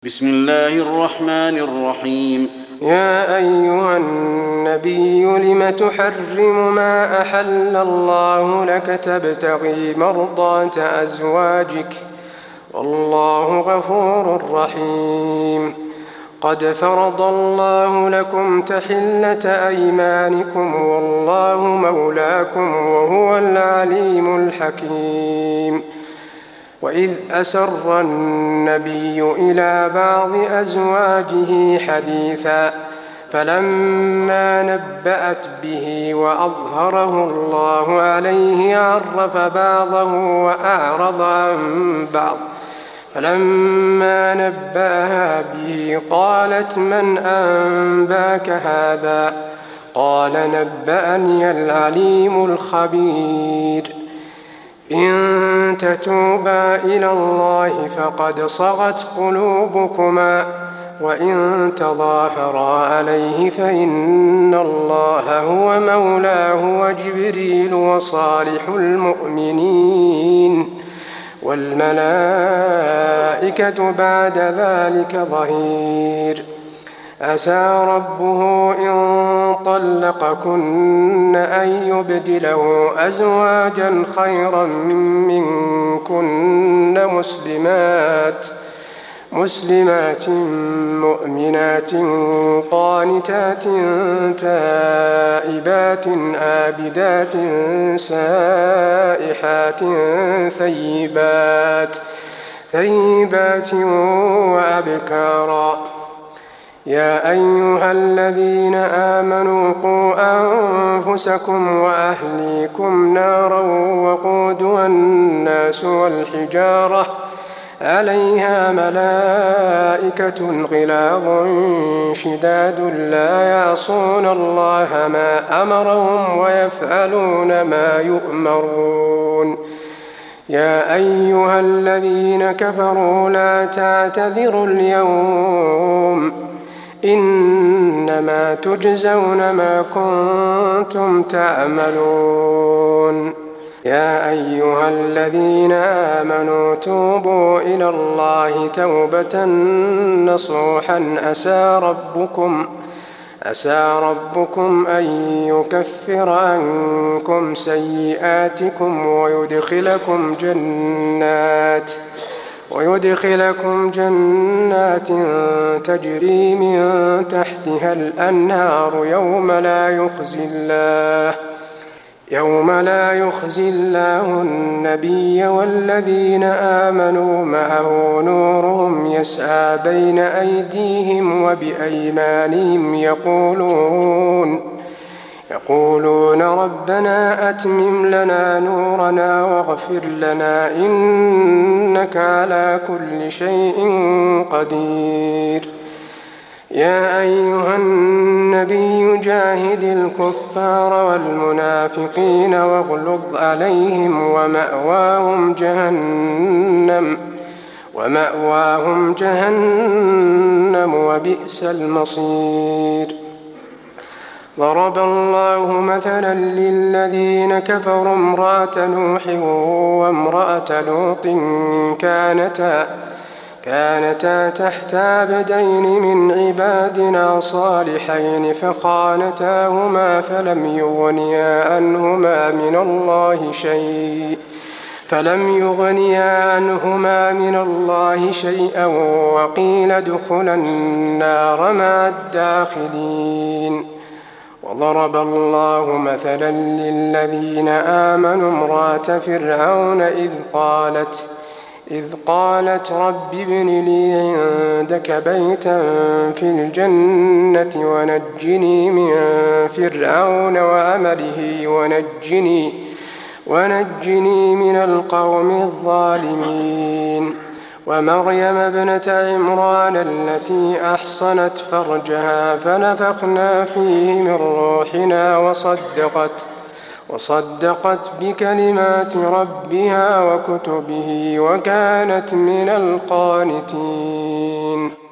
بسم الله الرحمن الرحيم. يا أيها النبي لم تحرم ما أحل الله لك تبتغي مرضات أزواجك والله غفور رحيم. قد فرض الله لكم تحلة أيمانكم والله مولاكم وهو العليم الحكيم. وإذ أسر النبي إلى بعض أزواجه حديثا فلما نبأت به وأظهره الله عليه عرف بعضه وأعرض عن بعض. فلما نبأها به قالت من أنباك هذا؟ قال نبأني العليم الخبير. إن تتوبا إلى الله فقد صغت قلوبكما وإن تظاهرا عليه فإن الله هو مولاه وجبريل وصالح المؤمنين والملائكة بعد ذلك ظهير. عسى ربه إن طلقكن أن يبدله أزواجا خيرا منكن مسلمات مؤمنات قانتات تائبات عابدات سائحات ثيبات وأبكارا. يا أيها الذين آمنوا قوا أنفسكم وأهليكم نارا وقودها الناس والحجارة عليها ملائكة غلاظ شداد لا يعصون الله ما أمرهم ويفعلون ما يؤمرون. يا أيها الذين كفروا لا تعتذروا اليوم إنما تجزون ما كنتم تعملون. يا أيها الذين آمنوا توبوا إلى الله توبة نصوحا عسى ربكم أن يكفر عنكم سيئاتكم ويدخلكم جنات تجري من تحتها الأنهار يوم لا يخزي الله النبي والذين آمنوا معه نورهم يسعى بين أيديهم وبأيمانهم يقولون ربنا أتمم لنا نورنا واغفر لنا إنك على كل شيء قدير. يا أيها النبي جاهد الكفار والمنافقين واغلظ عليهم ومأواهم جهنم وبئس المصير. ضرب الله مثلا للذين كفروا امرأة نوح وامرأة لوط كانتا تحت عبدين من عبادنا صالحين فخانتاهما فلم يغنيا عنهما من الله شيئا وقيل ادخلا النار مع الداخلين. وضرب الله مثلا للذين آمنوا امرأة فرعون إذ قالت رب ابن لي عندك بيتا في الجنة ونجني من فرعون وعمله ونجني من القوم الظالمين. ومريم ابنة عمران التي أحصنت فرجها فنفخنا فيه من روحنا وصدقت بكلمات ربها وكتبه وكانت من القانتين.